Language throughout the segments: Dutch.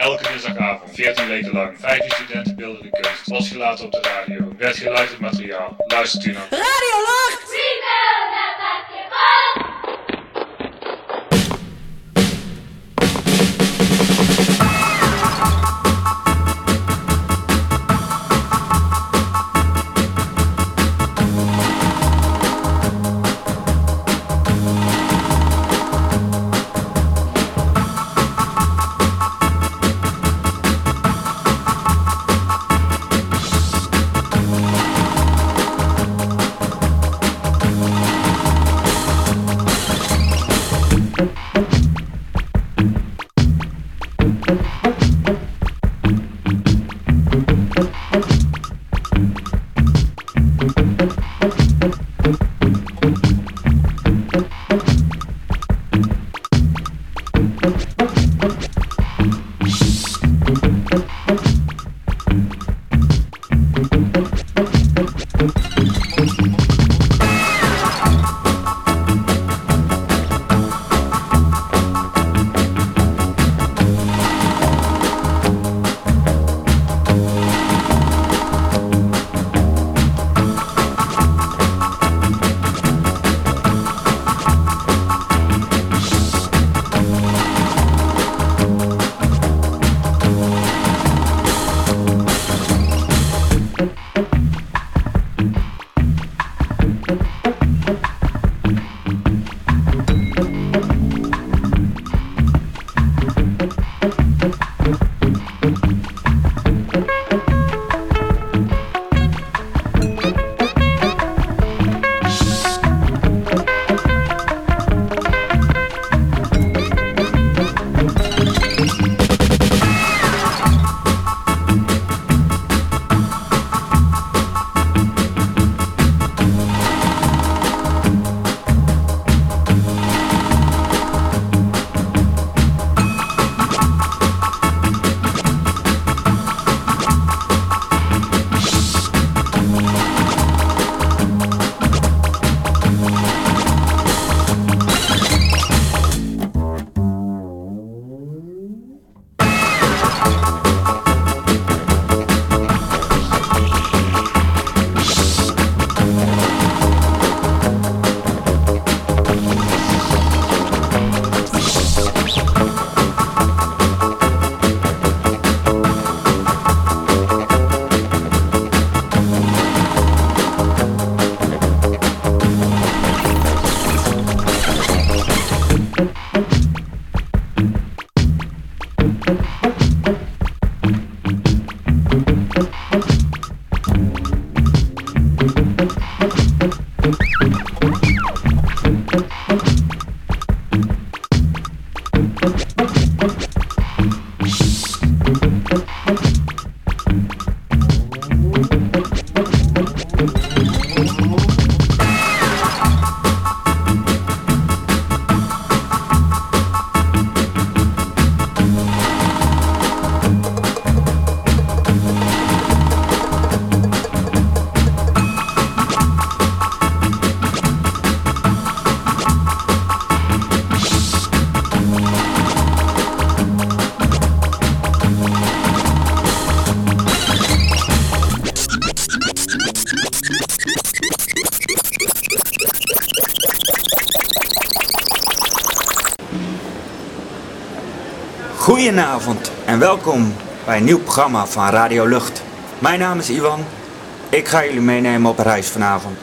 Elke dinsdagavond, 14 weken lang, 15 studenten beeldende kunst, losgelaten op de radio, werd geluisterd materiaal. Luistert u naar Radio Lucht! Goedenavond en welkom bij een nieuw programma van Radio Lucht. Mijn naam is Iwan. Ik ga jullie meenemen op reis vanavond.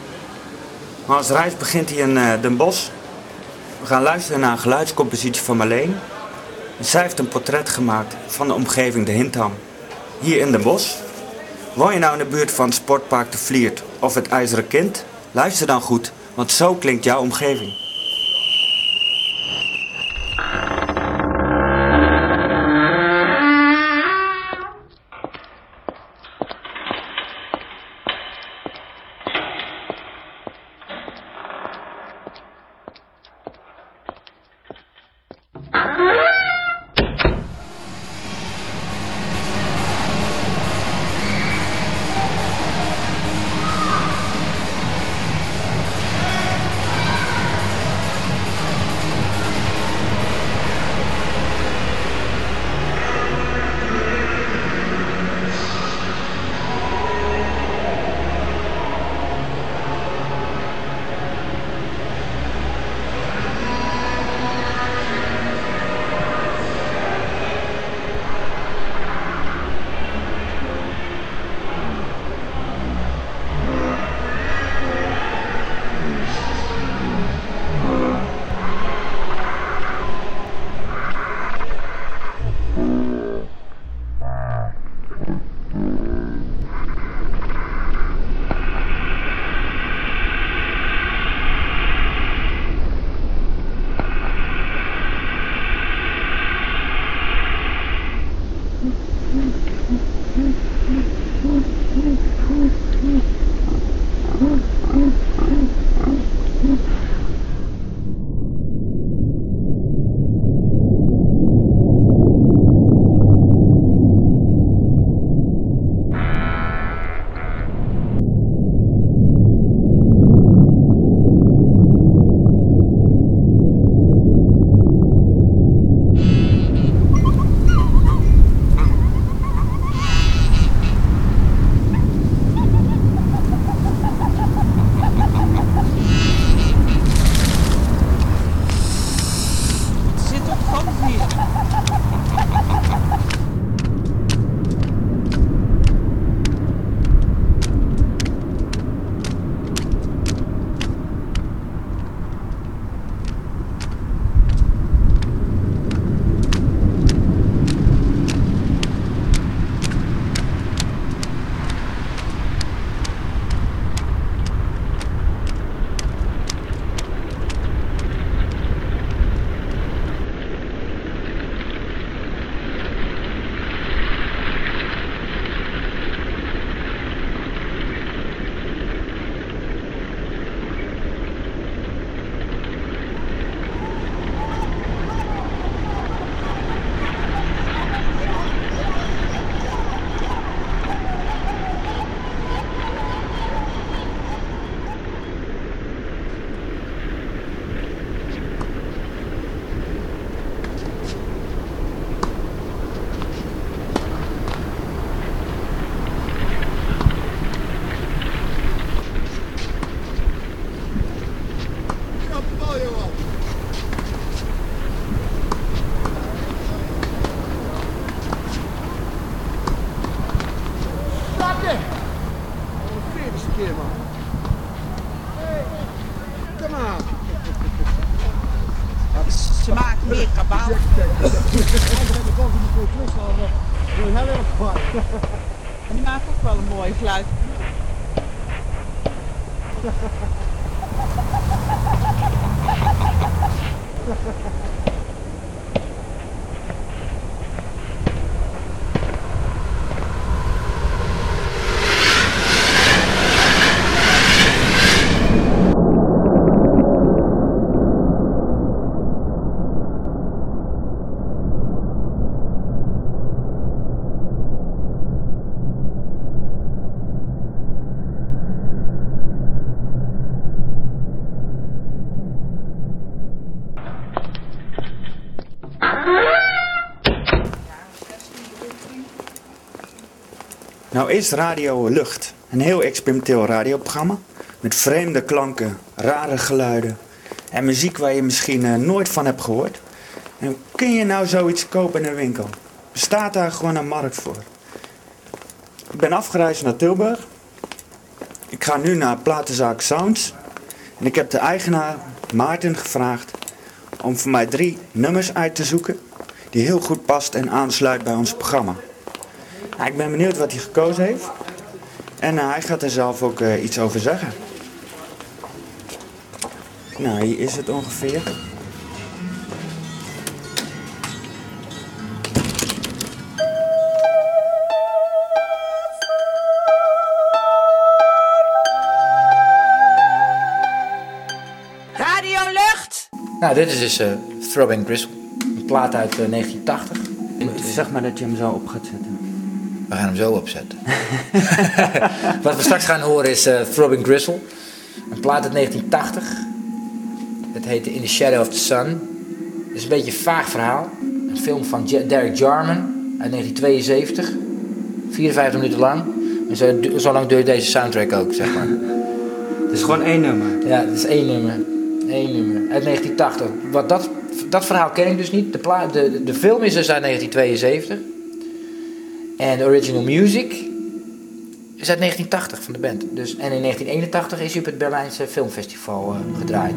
Onze reis begint hier in Den Bosch. We gaan luisteren naar een geluidscompositie van Marleen. Zij heeft een portret gemaakt van de omgeving de Hintham. Hier in Den Bosch. Woon je nou in de buurt van het Sportpark de Vliert of het IJzeren Kind? Luister dan goed, want zo klinkt jouw omgeving. Ze maken meer kabaal. Die maakt ook wel een mooi geluid. Nou is Radio Lucht een heel experimenteel radioprogramma met vreemde klanken, rare geluiden en muziek waar je misschien nooit van hebt gehoord. En kun je nou zoiets kopen in een winkel? Bestaat daar gewoon een markt voor? Ik ben afgereisd naar Tilburg. Ik ga nu naar platenzaak Sounds. En ik heb de eigenaar Maarten gevraagd om voor mij 3 nummers uit te zoeken die heel goed past en aansluit bij ons programma. Nou, ik ben benieuwd wat hij gekozen heeft. En hij gaat er zelf ook iets over zeggen. Nou, hier is het ongeveer. Radio Lucht! Nou, dit is dus Throbbing Gristle. Een plaat uit 1980. Zeg maar dat je hem zo op gaat zetten. We gaan hem zo opzetten. Wat we straks gaan horen is Throbbing Gristle. Een plaat uit 1980. Het heette In the Shadow of the Sun. Het is een beetje een vaag verhaal. Een film van Derek Jarman uit 1972. 54 minuten lang. En zo lang duurt deze soundtrack ook, zeg maar. Het is gewoon 1 nummer. Ja, het is 1 nummer. 1 nummer. Uit 1980. Dat verhaal ken ik dus niet. De film is dus uit 1972. En de original music is uit 1980 van de band. Dus, en in 1981 is hij op het Berlijnse filmfestival gedraaid.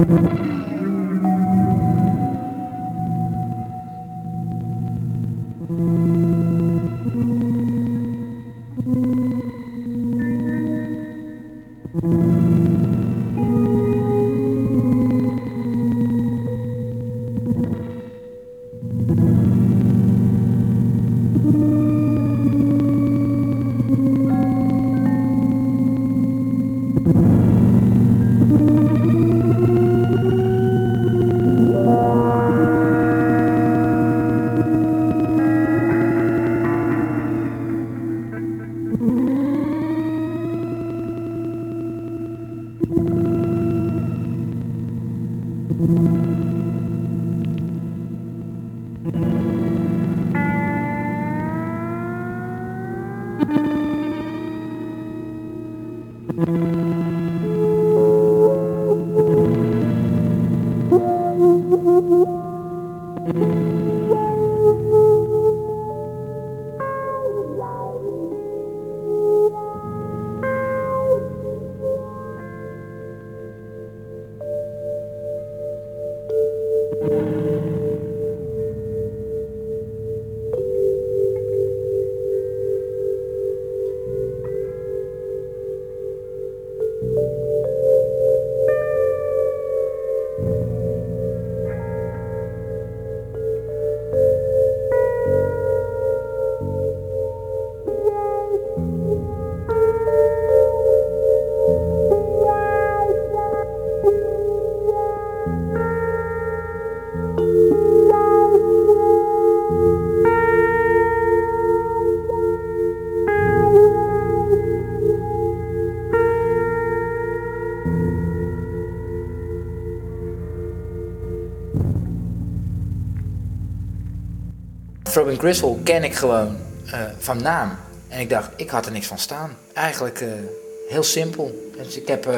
Throbbing Gristle ken ik gewoon van naam. En ik dacht, ik had er niks van staan. Eigenlijk heel simpel. Dus ik heb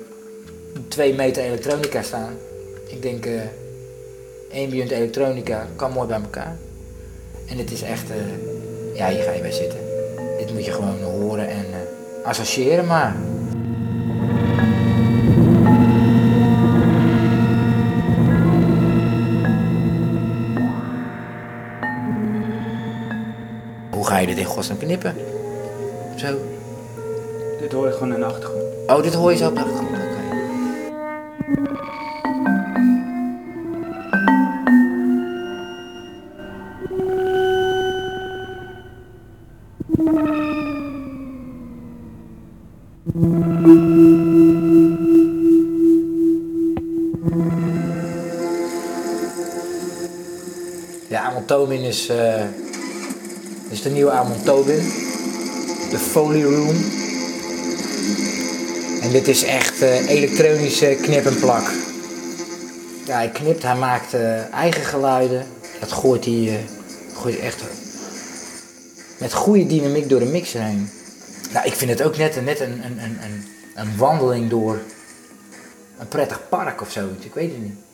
2 meter elektronica staan. Ik denk, ambient elektronica kan mooi bij elkaar. En het is echt, ja, hier ga je bij zitten. Dit moet je gewoon horen en associëren maar. Hoe ga je dit in godsnaam knippen? Zo. Dit hoor je gewoon in de achtergrond. Oh, dit hoor je zo op de achtergrond, oké. Ja, Amon Tobin is de nieuwe Amon Tobin. De Foley Room. En dit is echt elektronische knip en plak. Ja, hij knipt, hij maakt eigen geluiden. Dat gooit hij echt met goede dynamiek door de mixer heen. Nou, ik vind het ook net een wandeling door een prettig park of zoiets. Ik weet het niet.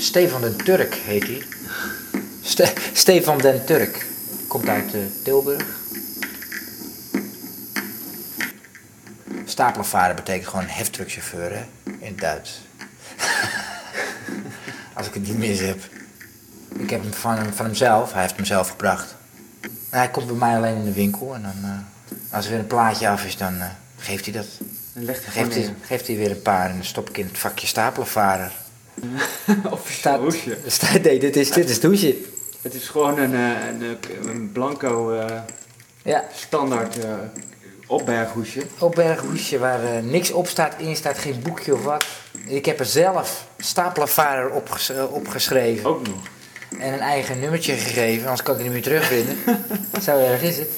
Stefan den Turk heet hij. Stefan den Turk. Komt uit Tilburg. Stapelvaarder betekent gewoon heftruckchauffeur, hè? In het Duits. Als ik het niet mis heb. Ik heb hem van hemzelf, hij heeft hem zelf gebracht. Hij komt bij mij alleen in de winkel en dan, als er weer een plaatje af is, dan geeft hij dat. Dan legt hij Geeft hij weer een paar en dan stop ik in het vakje stapelvaarder. officieel hoesje. Nee, dit is het hoesje. Het is gewoon een blanco standaard opberghoesje. Opberghoesje waar niks op staat, in staat, geen boekje of wat. Ik heb er zelf stapelvaarder opgeschreven. Ook nog. En een eigen nummertje gegeven, anders kan ik het niet meer terugvinden. Zo erg is het.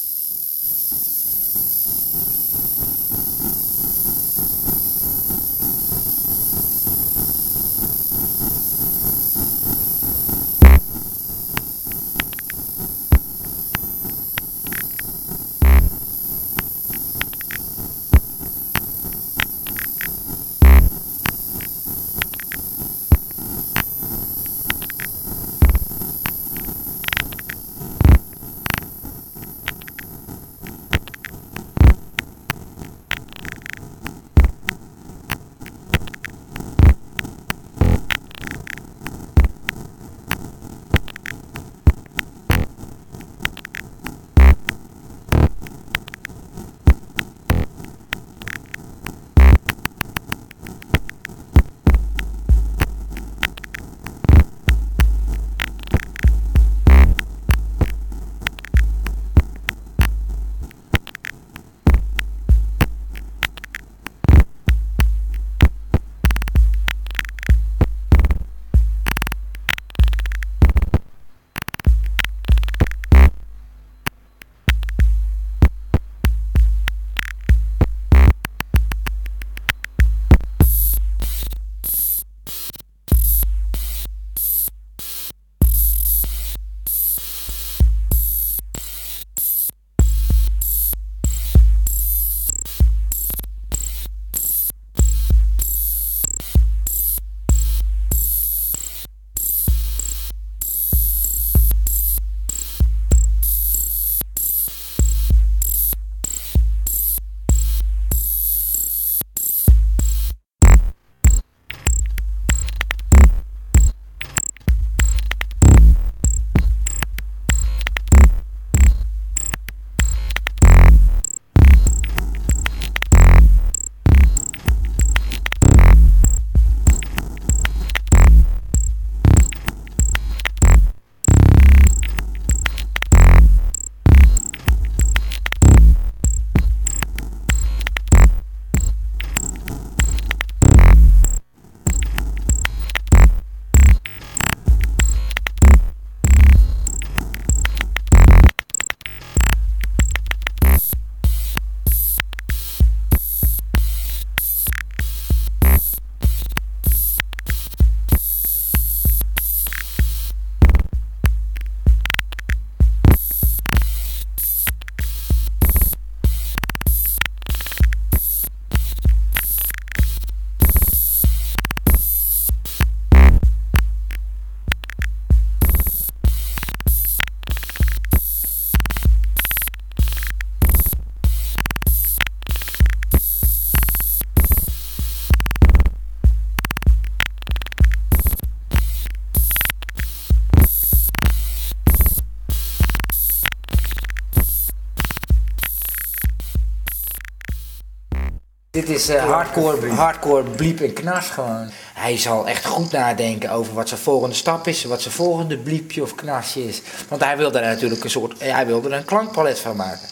Dit is hardcore bliep en knars gewoon. Hij zal echt goed nadenken over wat zijn volgende stap is, wat zijn volgende bliepje of knasje is. Want hij wilde er natuurlijk hij wilde er een klankpalet van maken.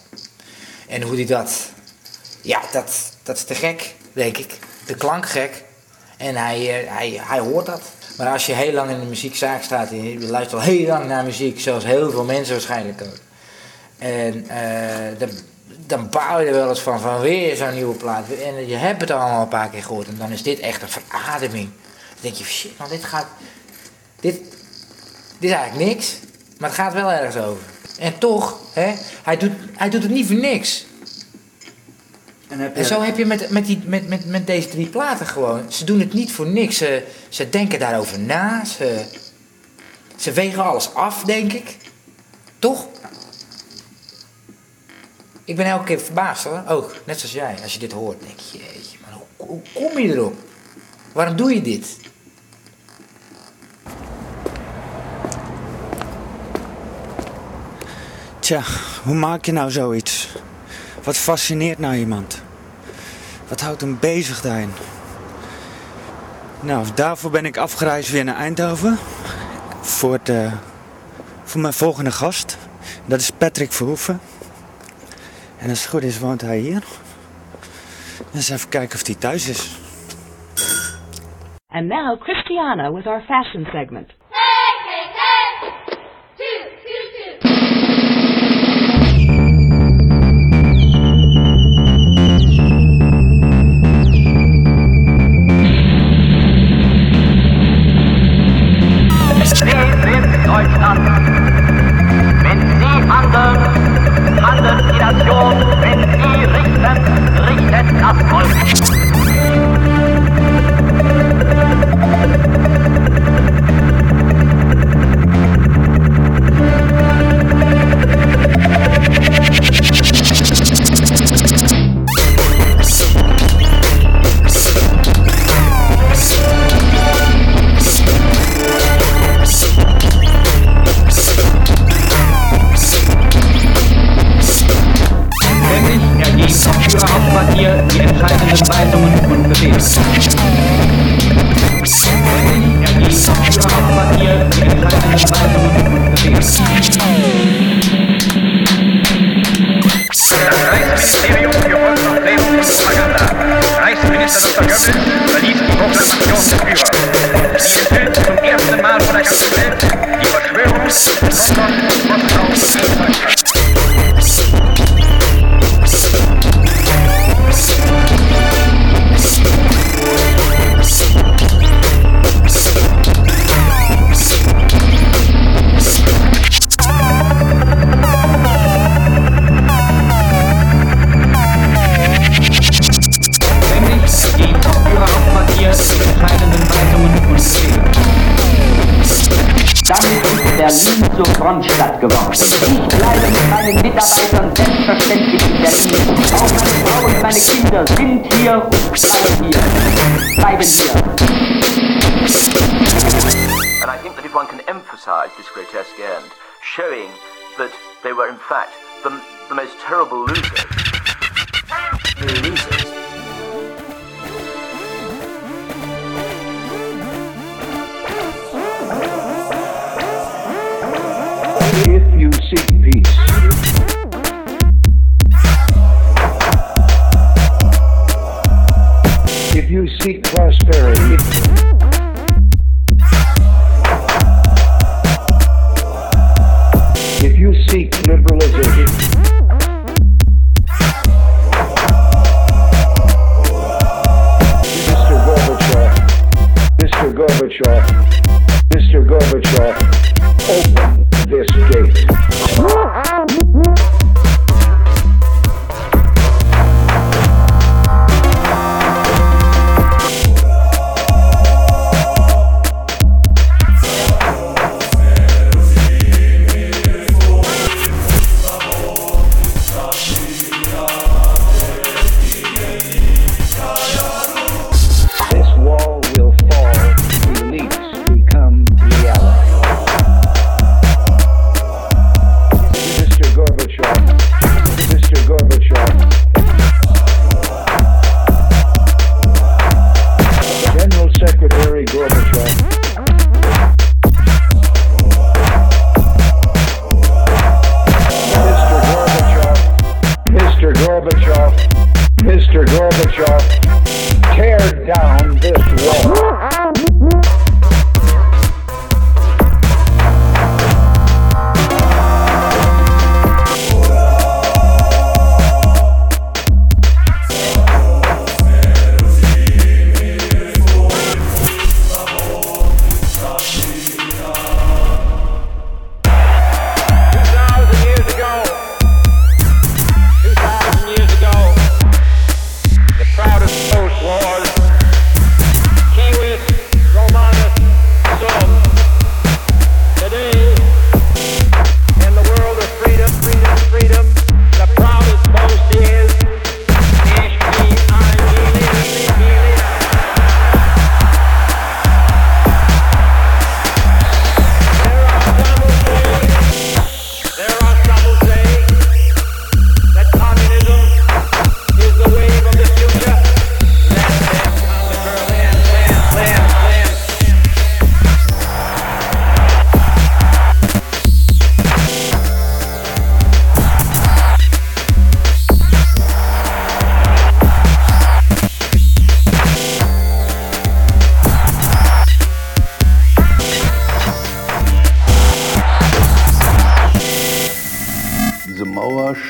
En hoe hij dat, ja, dat is te gek, denk ik. De klank gek. En hij hoort dat. Maar als je heel lang in de muziekzaak staat en je luistert al heel lang naar muziek, zoals heel veel mensen waarschijnlijk ook. En dan bouw je er wel eens van weer zo'n nieuwe plaat. En je hebt het allemaal een paar keer gehoord. En dan is dit echt een verademing. Dan denk je, shit man, dit is eigenlijk niks. Maar het gaat wel ergens over. En toch, hè, hij doet het niet voor niks. En zo heb je met deze 3 platen gewoon. Ze doen het niet voor niks. Ze denken daarover na. Ze wegen alles af, denk ik. Toch? Ik ben elke keer verbaasd hoor. Ook, net zoals jij. Als je dit hoort, denk je, jeetje, maar hoe kom je erop? Waarom doe je dit? Tja, hoe maak je nou zoiets? Wat fascineert nou iemand? Wat houdt hem bezig daarin? Nou, daarvoor ben ik afgereisd weer naar Eindhoven. Voor mijn volgende gast. Dat is Patrick Verhoeven. En als het goed is, woont hij hier. Dus even kijken of hij thuis is. And now Christiana with our fashion segment. Deutschland. Wenn Sie handeln, handelt die Nation. Wenn Sie richten, richtet das Volk. Führerhauptquartier die entscheidenden Weisungen und Befehle. Führerhauptquartier die entscheidenden Weisungen und Befehle. Das Reichsministerium für Volksaufklärung und Propaganda. Reichsminister Dr. Goebbels verließ die Proklamation des Führers. Sie enthüllt zum ersten Mal vor der ganzen Welt die Verschwörung London und Moskau gegen Deutschland. Damit ist Berlin zur Frontstadt geworden. Ich bleibe mit meinen Mitarbeitern selbstverständlich in Berlin. Auch meine Frau und meine Kinder sind hier und bleiben hier. And I think that if one can emphasize this grotesque end, showing that they were in fact the most terrible losers. If you seek peace, if you seek prosperity, if you seek liberalization, Mr. Gorbachev, open this gate. Mr. Gorbachev, tear down this wall.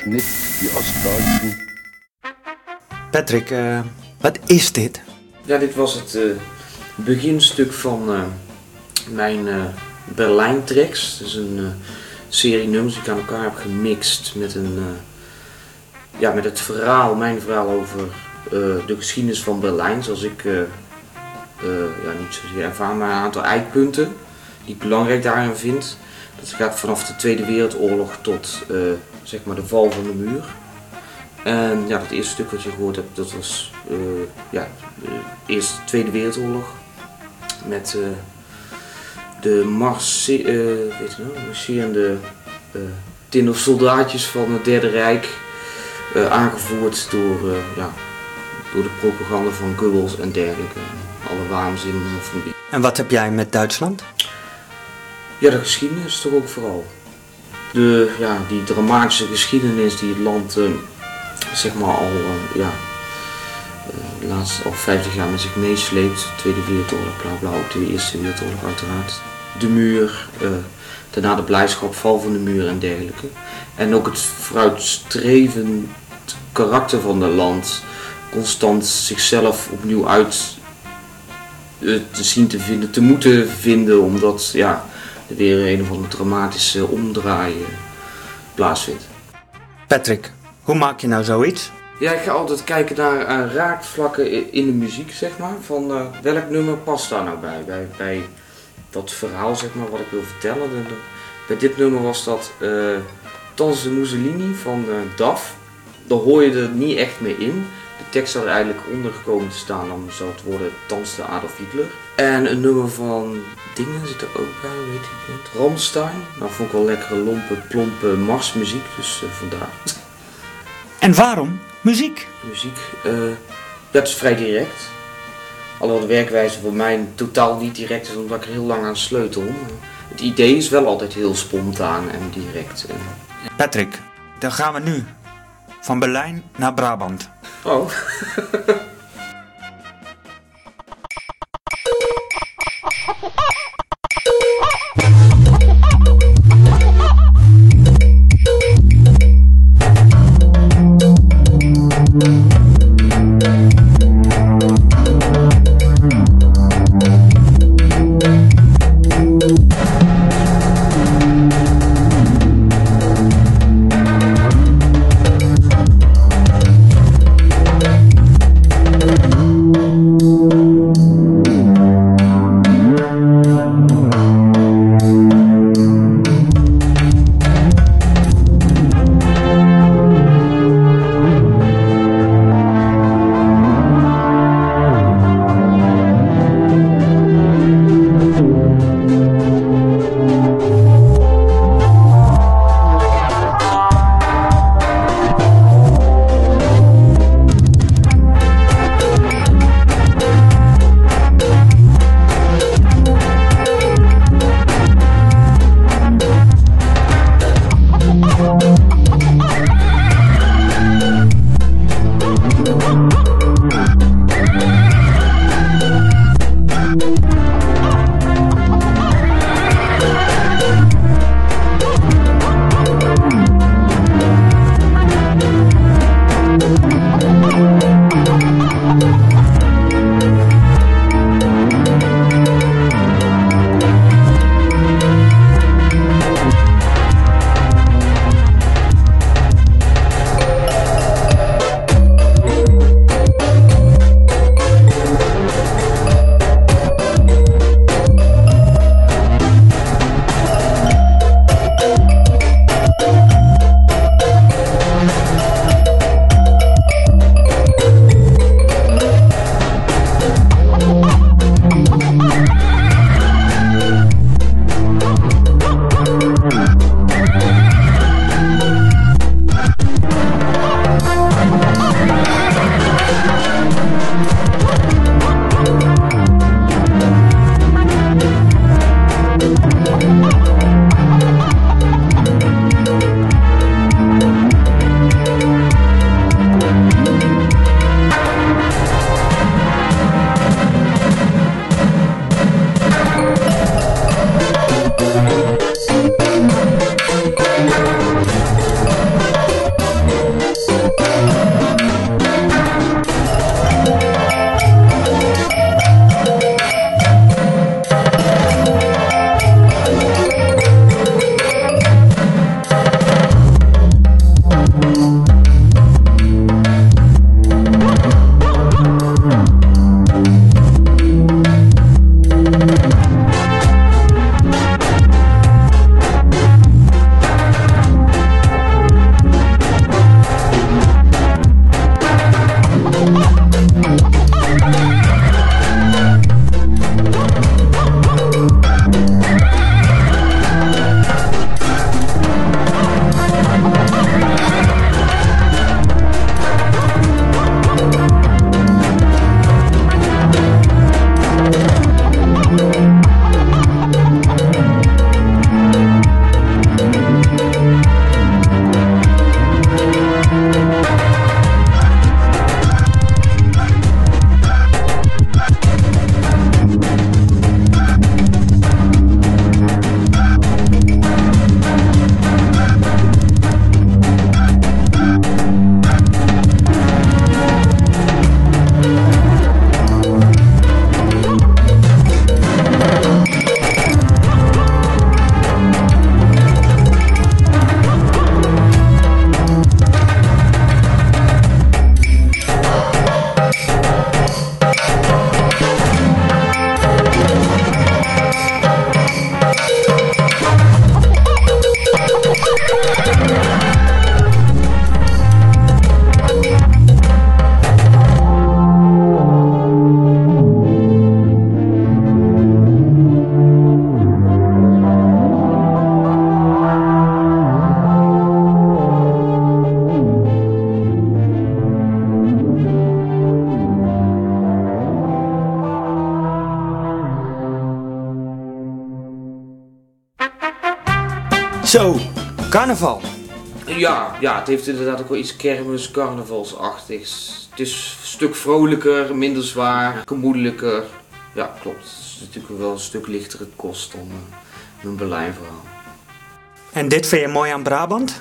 nicht die Ostdeutschen. Patrick, wat is dit? Ja, dit was het beginstuk van mijn Berlijn-tracks. Dus een serie nummers die ik aan elkaar heb gemixt met met het verhaal, mijn verhaal over de geschiedenis van Berlijn. Zoals ik niet zozeer ervaar, maar een aantal eikpunten die ik belangrijk daarin vind. Dat gaat vanaf de Tweede Wereldoorlog tot zeg maar de val van de muur. En ja, dat eerste stuk wat je gehoord hebt, dat was eerst de Tweede Wereldoorlog. Met de marcherende soldaatjes van het Derde Rijk. Aangevoerd door de propaganda van Goebbels en dergelijke. Alle waanzin van die. En wat heb jij met Duitsland? Ja, de geschiedenis toch ook vooral. Die dramatische geschiedenis die het land zeg maar al 50 jaar met zich meesleept. De Tweede Wereldoorlog, bla bla, ook de Eerste Wereldoorlog uiteraard. De muur, daarna de blijdschap, val van de muur en dergelijke. En ook het vooruitstrevend karakter van het land. Constant zichzelf opnieuw uit te zien te vinden, te moeten vinden, omdat er weer een of andere dramatische omdraai plaatsvindt. Patrick, hoe maak je nou zoiets? Ja, ik ga altijd kijken naar raakvlakken in de muziek, zeg maar. Van welk nummer past daar nou bij dat verhaal, zeg maar, wat ik wil vertellen. Bij dit nummer was dat Tanz Mussolini van DAF. Daar hoor je er niet echt meer in. De tekst zou er eigenlijk onder gekomen te staan, dan zou het worden Tanz de Adolf Hitler. En een nummer van Dingen zit er ook bij, weet ik niet. Rammstein. Nou, vond ik wel lekkere, lompe, plompe marsmuziek, dus vandaar. En waarom muziek? Muziek, het is vrij direct. Alhoewel de werkwijze voor mij totaal niet direct is, omdat ik er heel lang aan sleutel. Het idee is wel altijd heel spontaan en direct. Patrick, dan gaan we nu van Berlijn naar Brabant. Oh. Zo, carnaval. Ja, het heeft inderdaad ook wel iets kermis, carnavalsachtigs. Het is een stuk vrolijker, minder zwaar, gemoedelijker. Ja, klopt. Het is natuurlijk wel een stuk lichtere kost dan een Berlijnverhaal. En dit vind je mooi aan Brabant?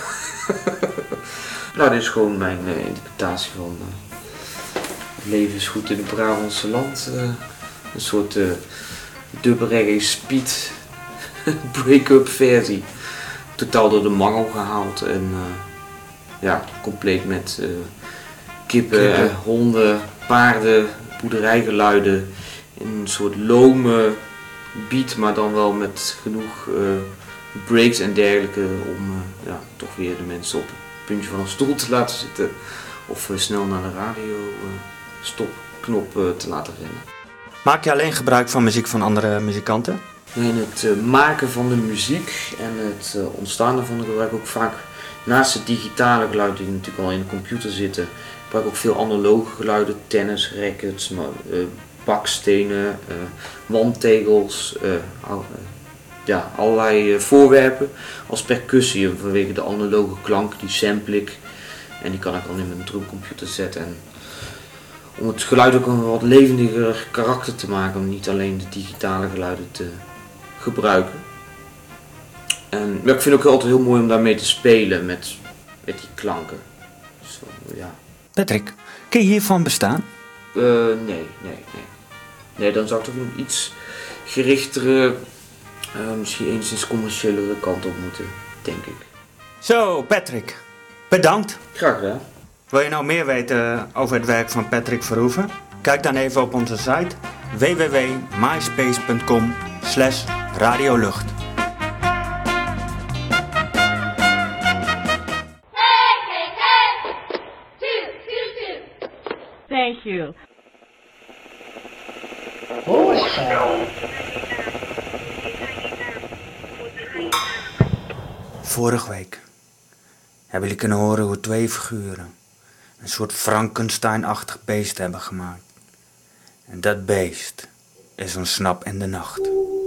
Nou, dit is gewoon mijn interpretatie van het leven is goed in het Brabantse land. Een soort dub-reggae speed break-up versie. Totaal door de mangel gehaald en compleet met kippen, honden, paarden, boerderijgeluiden. In een soort lome beat, maar dan wel met genoeg breaks en dergelijke om toch weer de mensen op het puntje van een stoel te laten zitten of snel naar de radio stopknop te laten rennen. Maak je alleen gebruik van muziek van andere muzikanten? In het maken van de muziek en het ontstaan ervan gebruik ik ook vaak naast het digitale geluid die natuurlijk al in de computer zitten, gebruik ik ook veel analoge geluiden, tennis, rackets, bakstenen, wandtegels, allerlei voorwerpen als percussie vanwege de analoge klank, die sample ik en die kan ik dan in mijn drumcomputer zetten. En om het geluid ook een wat levendiger karakter te maken, om niet alleen de digitale geluiden te gebruiken. En ik vind het ook altijd heel mooi om daarmee te spelen met die klanken. Zo, ja. Patrick, kun je hiervan bestaan? Nee, dan zou ik toch een iets gerichtere, misschien enigszins commerciëlere kant op moeten, denk ik. Zo, Patrick. Bedankt. Graag gedaan. Wil je nou meer weten over het werk van Patrick Verhoeven? Kijk dan even op onze site www.myspace.com/radiolucht. Thank you. Vorige week hebben jullie kunnen horen hoe 2 figuren een soort Frankenstein-achtig beest hebben gemaakt. En dat beest is ontsnapt in de nacht.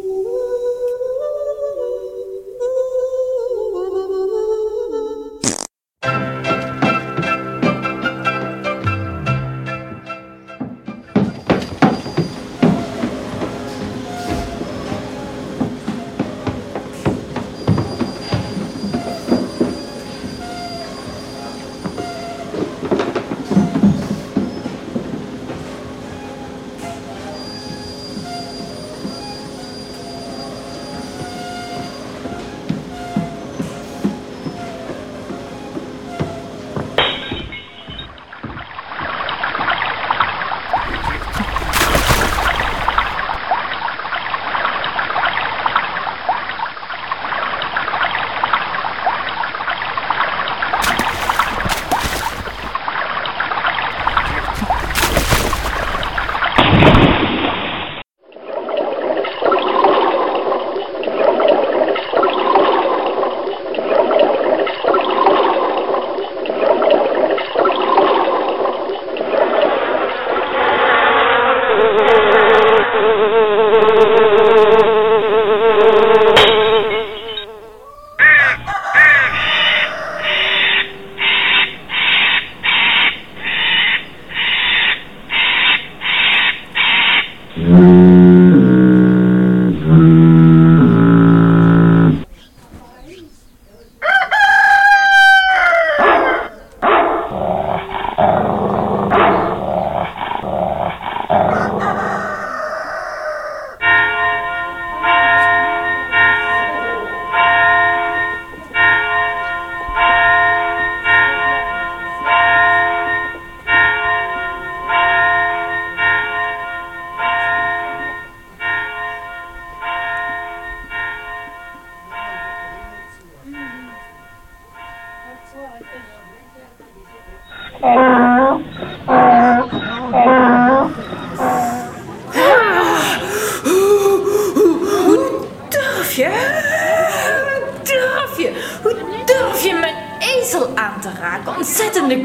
Hoe durf je mijn ezel aan te raken? Ontzettende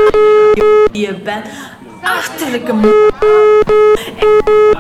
je bent. Achterlijke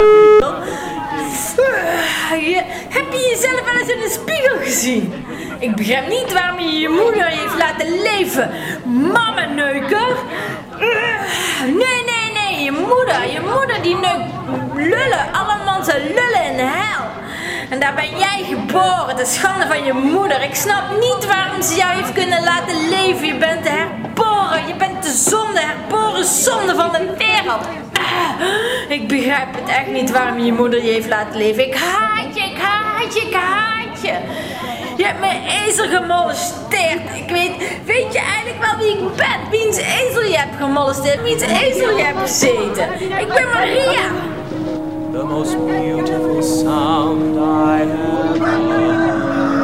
Heb je jezelf wel eens in de spiegel gezien? Ik begrijp niet waarom je moeder heeft laten leven. Mammeneuker. Nee, je moeder die neukt lullen. Allemaal ze lullen in de hel. En daar ben jij geboren, de schande van je moeder. Ik snap niet waarom ze jou heeft kunnen laten leven. Je bent herboren, je bent de zonde, herboren zonde van de wereld. Ik begrijp het echt niet waarom je moeder je heeft laten leven. Ik haat je. Je hebt mijn ezel gemolesteerd. Weet je eigenlijk wel wie ik ben? Wiens ezel je hebt gemolesteerd? Wiens ezel je hebt gezeten? Ik ben Maria. The most beautiful sound I have heard.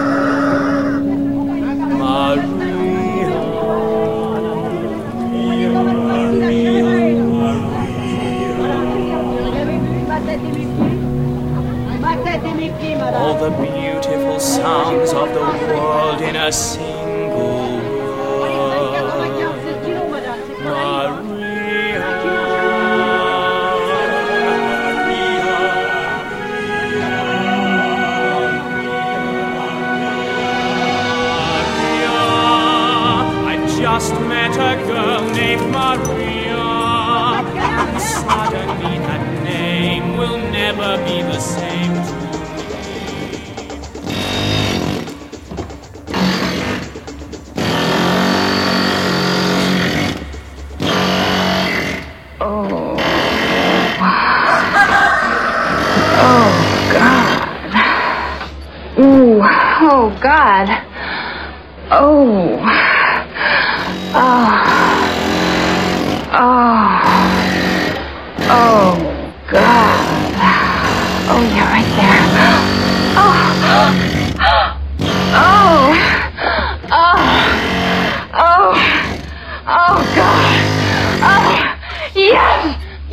All the beautiful sounds of the world in a single word. Maria. I just met a girl named Maria. And suddenly that name will never be the same. Oh, God. Oh. Oh, God. Oh, you're right there. Oh, God. Oh, yes.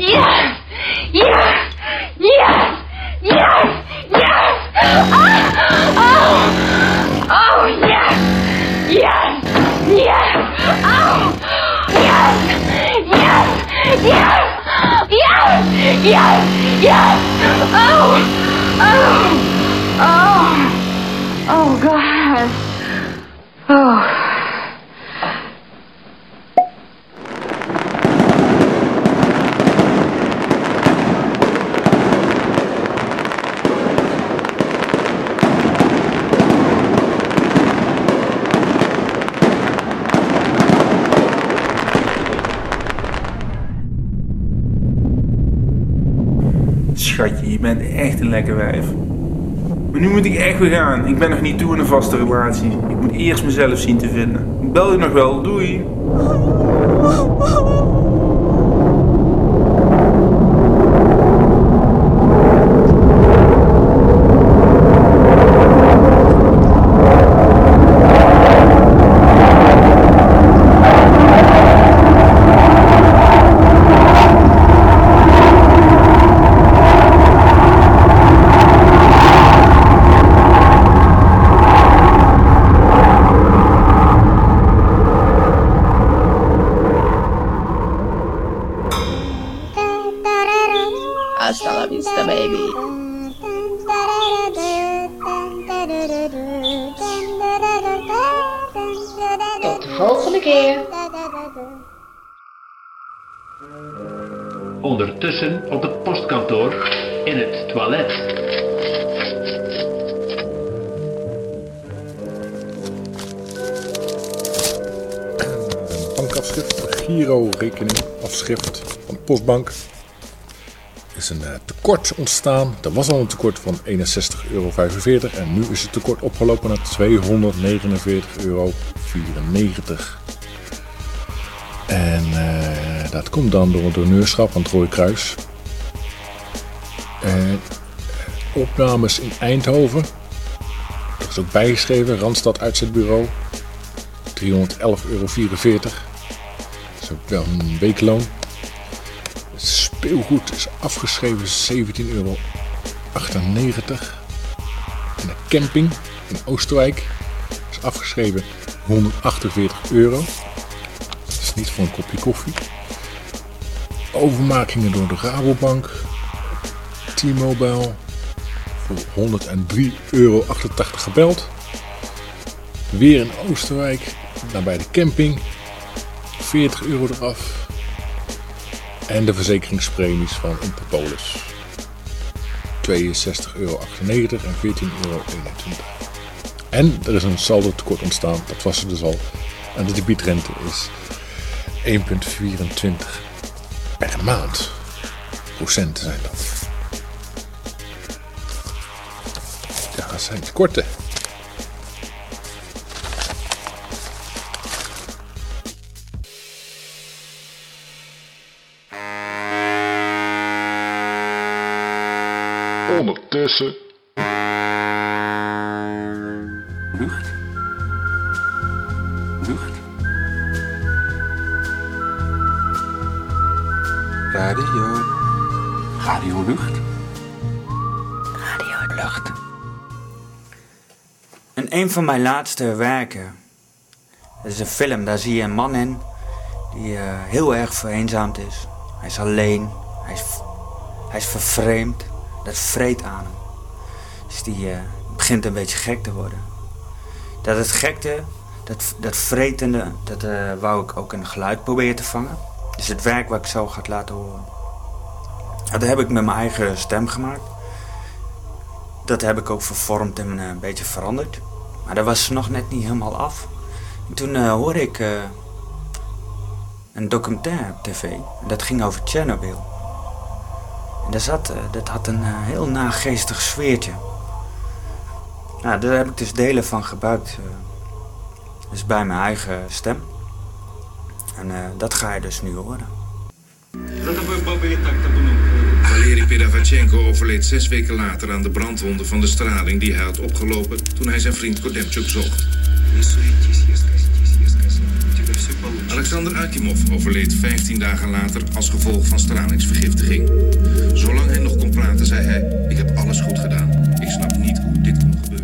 Oh, God. Oh. Schatje, je bent echt een lekker wijf. Maar nu moet ik echt weer gaan. Ik ben nog niet toe in een vaste relatie. Ik moet eerst mezelf zien te vinden. Ik bel je nog wel. Doei. Hasta la vista, baby. Tot de volgende keer. Ondertussen op het postkantoor in het toilet. Bankafschrift, Giro-rekening, afschrift van de Postbank. Er is een tekort ontstaan. Er was al een tekort van €61,45 en nu is het tekort opgelopen naar €249,94. En dat komt dan door het doneurschap van het Rode Kruis. Opnames in Eindhoven. Dat is ook bijgeschreven. Randstad Uitzetbureau. €311,44. Dat is ook wel een weekloon. Het speelgoed is afgeschreven €17,98. En de camping in Oosterwijk is afgeschreven €148. Dat is niet voor een kopje koffie. Overmakingen door de Rabobank. T-Mobile voor €103,88 gebeld. Weer in Oosterwijk, nabij de camping. €40 eraf. En de verzekeringspremies van Interpolis. €62,98 en €14,21. En er is een saldo tekort ontstaan, dat was er dus al. En de debietrente is 1,24 per maand. Procenten zijn dat. Ja, dat zijn tekorten. Ondertussen. Lucht. Lucht. Radio. Radio Lucht. Radio Lucht. En een van mijn laatste werken. Dat is een film, daar zie je een man in die heel erg vereenzaamd is. Hij is alleen, hij is vervreemd. Dat vreet aan hem. Dus die begint een beetje gek te worden. Dat het gekte, dat vretende, dat wou ik ook een geluid proberen te vangen. Dus het werk wat ik zo ga laten horen. Dat heb ik met mijn eigen stem gemaakt. Dat heb ik ook vervormd en een beetje veranderd. Maar dat was nog net niet helemaal af. En toen hoorde ik een documentaire op tv. En dat ging over Tsjernobyl. En dat had een heel nageestig sfeertje. Nou, daar heb ik dus delen van gebruikt. Dus bij mijn eigen stem. En dat ga je dus nu horen. Valery Pedavachenko overleed 6 weken later aan de brandwonden van de straling die hij had opgelopen toen hij zijn vriend Kodemchuk zocht. Alexander Akimov overleed 15 dagen later als gevolg van stralingsvergiftiging. Zolang hij nog kon praten, zei hij: "Ik heb alles goed gedaan. Ik snap niet hoe dit kon gebeuren."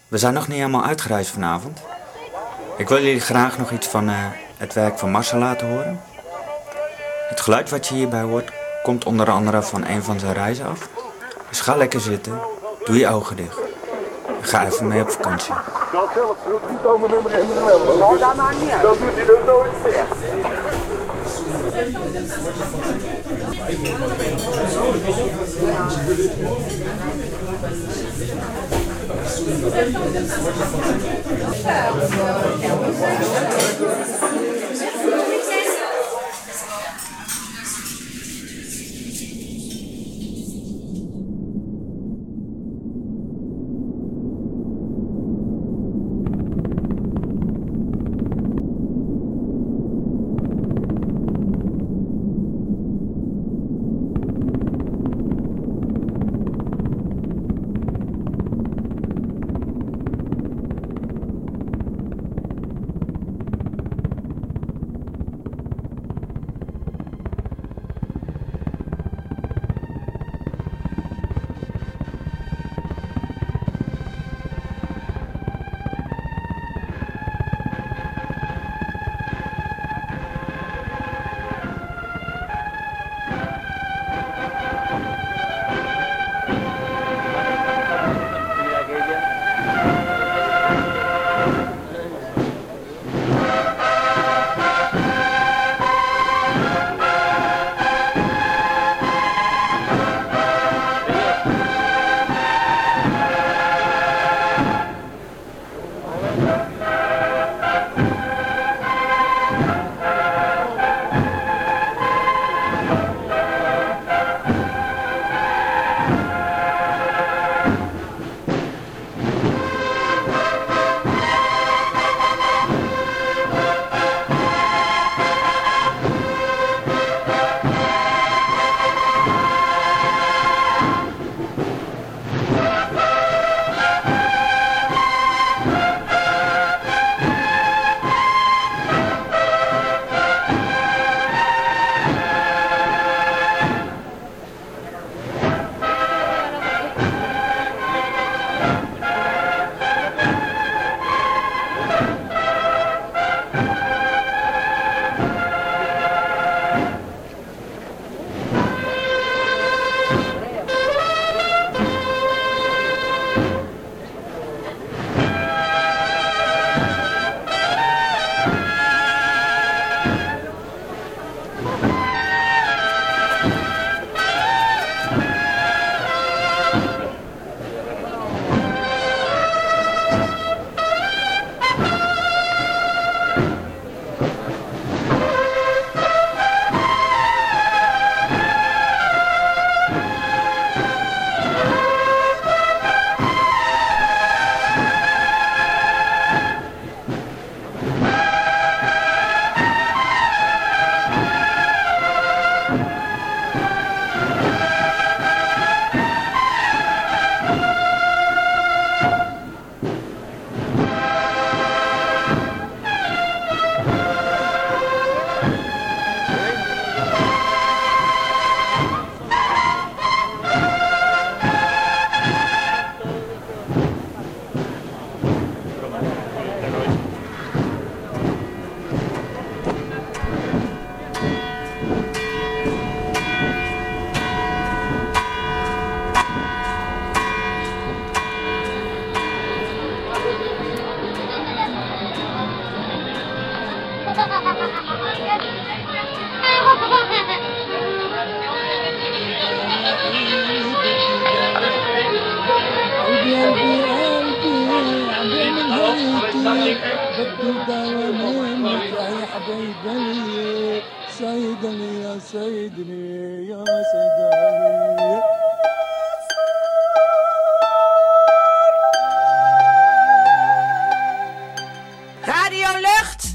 We zijn nog niet helemaal uitgereisd vanavond. Ik wil jullie graag nog iets van het werk van Marcel laten horen. Het geluid wat je hierbij hoort, komt onder andere van een van zijn reizen af. Dus ga lekker zitten, doe je ogen dicht. En ga even mee op vakantie. Dat zelf doet niet komen nummer 1 melden. Nou, dat maakt niet uit. Dat doet hij dus nooit terecht. Radio Lucht!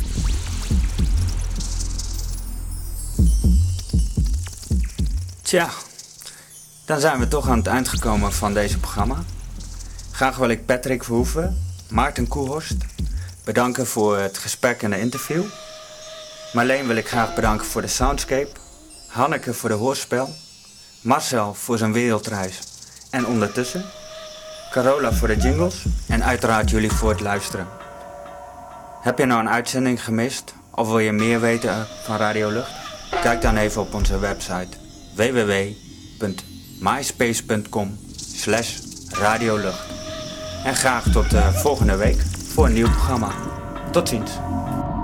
Tja, dan zijn we toch aan het eind gekomen van deze programma. Graag wil ik Patrick Verhoeven, Maarten Koehorst bedanken voor het gesprek en de interview. Marleen wil ik graag bedanken voor de soundscape. Hanneke voor de hoorspel. Marcel voor zijn wereldreis en ondertussen. Carola voor de jingles en uiteraard jullie voor het luisteren. Heb je nou een uitzending gemist of wil je meer weten van Radio Lucht? Kijk dan even op onze website www.myspace.com/radiolucht. En graag tot volgende week voor een nieuw programma. Tot ziens.